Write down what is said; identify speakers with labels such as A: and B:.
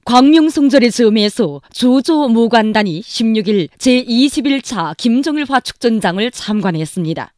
A: 광명성절의 즈음에서 조조무관단이 16일 제21차 김정일 화축전장을 참관했습니다.